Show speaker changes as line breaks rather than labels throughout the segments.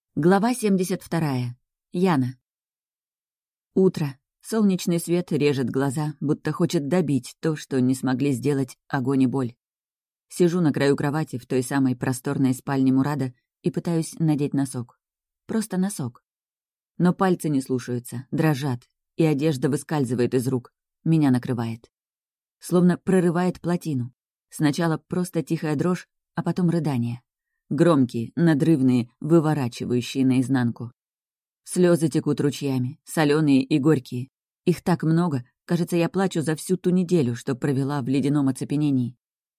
Глава 72. Яна. Утро. Солнечный свет режет глаза, будто хочет добить то, что не смогли сделать огонь и боль. Сижу на краю кровати в той самой просторной спальне Мурада и пытаюсь надеть носок. Просто носок. Но пальцы не слушаются, дрожат, и одежда выскальзывает из рук. Меня накрывает. Словно прорывает плотину. Сначала просто тихая дрожь, а потом рыдание. Громкие, надрывные, выворачивающие наизнанку. Слезы текут ручьями, соленые и горькие. Их так много, кажется, я плачу за всю ту неделю, что провела в ледяном оцепенении.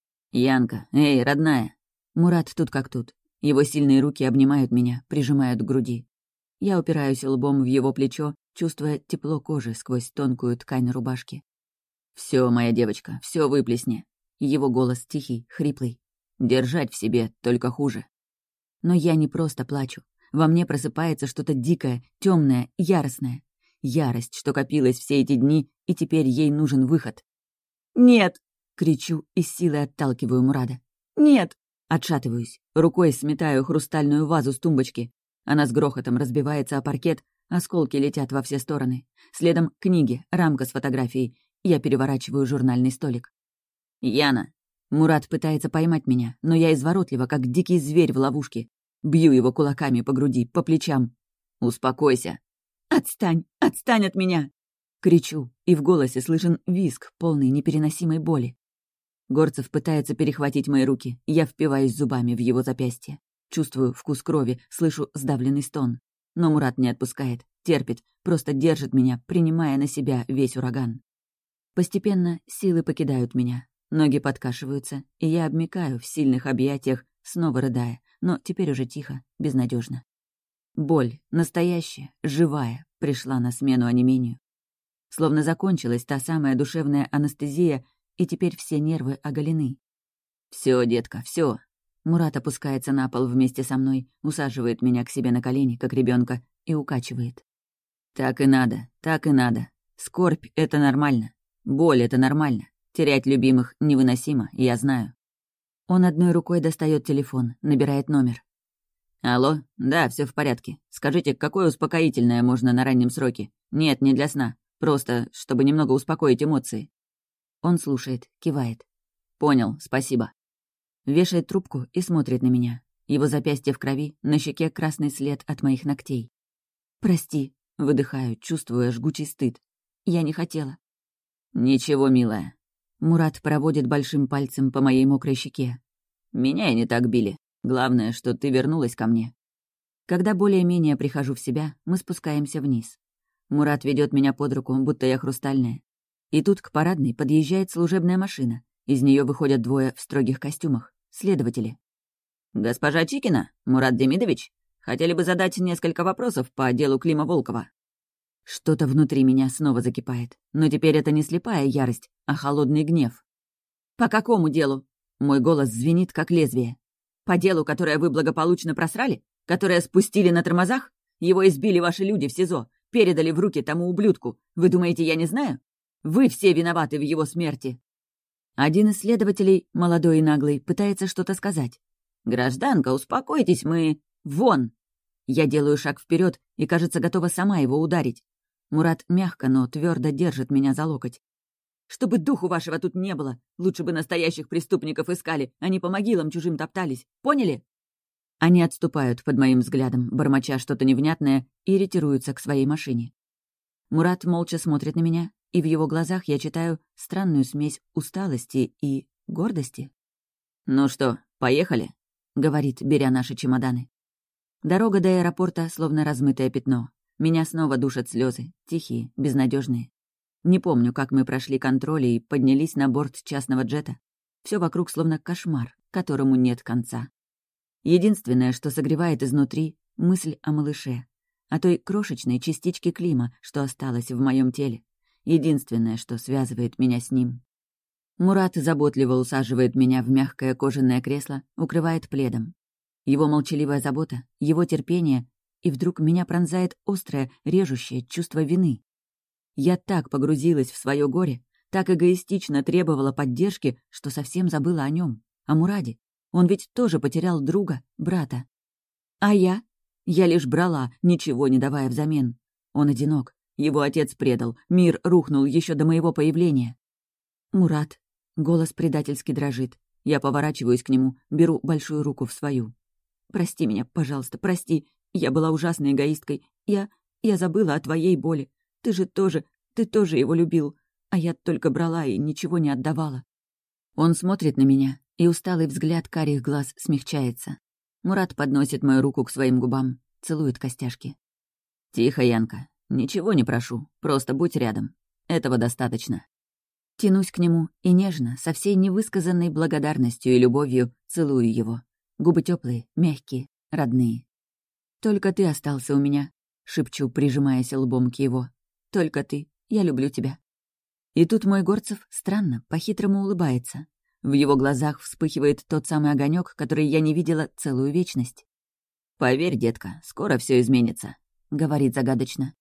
«Янка, эй, родная!» Мурат тут как тут. Его сильные руки обнимают меня, прижимают к груди. Я упираюсь лбом в его плечо, чувствуя тепло кожи сквозь тонкую ткань рубашки. «Всё, моя девочка, всё выплесни». Его голос тихий, хриплый. Держать в себе только хуже. Но я не просто плачу. Во мне просыпается что-то дикое, темное, яростное. Ярость, что копилась все эти дни, и теперь ей нужен выход. «Нет!» — кричу и с силой отталкиваю Мурада. «Нет!» — отшатываюсь. Рукой сметаю хрустальную вазу с тумбочки. Она с грохотом разбивается о паркет, осколки летят во все стороны. Следом книги, рамка с фотографией. Я переворачиваю журнальный столик. «Яна!» Мурат пытается поймать меня, но я изворотлива, как дикий зверь в ловушке. Бью его кулаками по груди, по плечам. «Успокойся!» «Отстань! Отстань от меня!» Кричу, и в голосе слышен визг, полный непереносимой боли. Горцев пытается перехватить мои руки, я впиваюсь зубами в его запястье. Чувствую вкус крови, слышу сдавленный стон. Но Мурат не отпускает, терпит, просто держит меня, принимая на себя весь ураган. Постепенно силы покидают меня. Ноги подкашиваются, и я обмякаю в сильных объятиях, снова рыдая, но теперь уже тихо, безнадежно. Боль, настоящая, живая, пришла на смену онемению. Словно закончилась та самая душевная анестезия, и теперь все нервы оголены. «Всё, детка, всё». Мурат опускается на пол вместе со мной, усаживает меня к себе на колени, как ребенка, и укачивает. «Так и надо, так и надо. Скорбь — это нормально. Боль — это нормально. Терять любимых невыносимо, я знаю». Он одной рукой достает телефон, набирает номер. «Алло? Да, все в порядке. Скажите, какое успокоительное можно на раннем сроке? Нет, не для сна. Просто, чтобы немного успокоить эмоции». Он слушает, кивает. «Понял, спасибо». Вешает трубку и смотрит на меня. Его запястье в крови, на щеке красный след от моих ногтей. «Прости», — выдыхаю, чувствуя жгучий стыд. «Я не хотела». «Ничего, милая». Мурат проводит большим пальцем по моей мокрой щеке. «Меня и не так били. Главное, что ты вернулась ко мне». Когда более-менее прихожу в себя, мы спускаемся вниз. Мурат ведет меня под руку, будто я хрустальная. И тут к парадной подъезжает служебная машина. Из нее выходят двое в строгих костюмах. Следователи. «Госпожа Чикина, Мурат Демидович, хотели бы задать несколько вопросов по делу Клима Волкова». Что-то внутри меня снова закипает. Но теперь это не слепая ярость, а холодный гнев. «По какому делу?» Мой голос звенит, как лезвие. «По делу, которое вы благополучно просрали? Которое спустили на тормозах? Его избили ваши люди в СИЗО, передали в руки тому ублюдку. Вы думаете, я не знаю? Вы все виноваты в его смерти». Один из следователей, молодой и наглый, пытается что-то сказать. «Гражданка, успокойтесь, мы... Вон!» Я делаю шаг вперед и, кажется, готова сама его ударить. Мурат мягко, но твердо держит меня за локоть. «Чтобы духу вашего тут не было, лучше бы настоящих преступников искали, а не по могилам чужим топтались. Поняли?» Они отступают под моим взглядом, бормоча что-то невнятное, и ретируются к своей машине. Мурат молча смотрит на меня, и в его глазах я читаю странную смесь усталости и гордости. «Ну что, поехали?» — говорит, беря наши чемоданы. Дорога до аэропорта словно размытое пятно. Меня снова душат слезы, тихие, безнадежные. Не помню, как мы прошли контроль и поднялись на борт частного джета. Все вокруг словно кошмар, которому нет конца. Единственное, что согревает изнутри — мысль о малыше, о той крошечной частичке Клима, что осталась в моем теле. Единственное, что связывает меня с ним. Мурат заботливо усаживает меня в мягкое кожаное кресло, укрывает пледом. Его молчаливая забота, его терпение, и вдруг меня пронзает острое, режущее чувство вины. Я так погрузилась в свое горе, так эгоистично требовала поддержки, что совсем забыла о нем, о Мураде. Он ведь тоже потерял друга, брата. А я? Я лишь брала, ничего не давая взамен. Он одинок. Его отец предал. Мир рухнул еще до моего появления. «Мурат». Голос предательски дрожит. Я поворачиваюсь к нему, беру большую руку в свою. «Прости меня, пожалуйста, прости. Я была ужасной эгоисткой. Я забыла о твоей боли. Ты тоже его любил. А я только брала и ничего не отдавала». Он смотрит на меня, и усталый взгляд карих глаз смягчается. Мурат подносит мою руку к своим губам, целует костяшки. «Тихо, Янка. Ничего не прошу. Просто будь рядом. Этого достаточно». Тянусь к нему и нежно, со всей невысказанной благодарностью и любовью, целую его. Губы теплые, мягкие, родные. «Только ты остался у меня», — шепчу, прижимаясь лбом к его. «Только ты. Я люблю тебя». И тут мой Горцев странно, по-хитрому улыбается. В его глазах вспыхивает тот самый огонек, который я не видела целую вечность. «Поверь, детка, скоро все изменится», — говорит загадочно.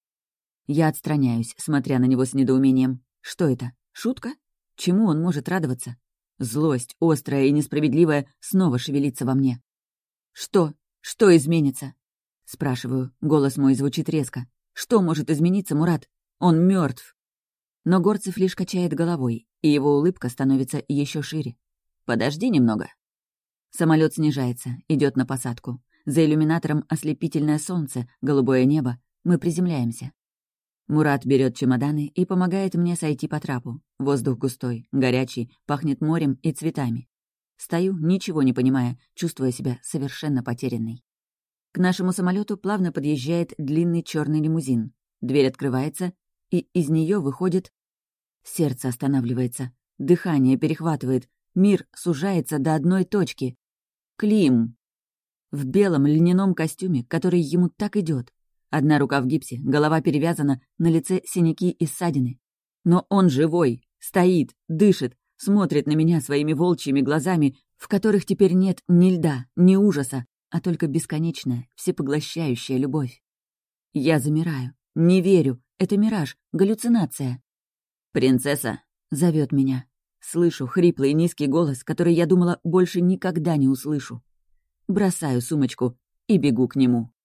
Я отстраняюсь, смотря на него с недоумением. Что это? Шутка? Чему он может радоваться? Злость, острая и несправедливая, снова шевелится во мне. «Что? Что изменится?» Спрашиваю, голос мой звучит резко. «Что может измениться, Мурат? Он мертв. Но Горцев лишь качает головой, и его улыбка становится еще шире. «Подожди немного». Самолет снижается, идет на посадку. За иллюминатором ослепительное солнце, голубое небо. Мы приземляемся. Мурат берет чемоданы и помогает мне сойти по трапу. Воздух густой, горячий, пахнет морем и цветами. Стою, ничего не понимая, чувствуя себя совершенно потерянной. К нашему самолету плавно подъезжает длинный черный лимузин. Дверь открывается, и из нее выходит... Сердце останавливается, дыхание перехватывает, мир сужается до одной точки. Клим! В белом льняном костюме, который ему так идет. Одна рука в гипсе, голова перевязана, на лице синяки и ссадины. Но он живой, стоит, дышит, смотрит на меня своими волчьими глазами, в которых теперь нет ни льда, ни ужаса, а только бесконечная, всепоглощающая любовь. Я замираю, не верю, это мираж, галлюцинация. «Принцесса!» — зовет меня. Слышу хриплый низкий голос, который я думала больше никогда не услышу. Бросаю сумочку и бегу к нему.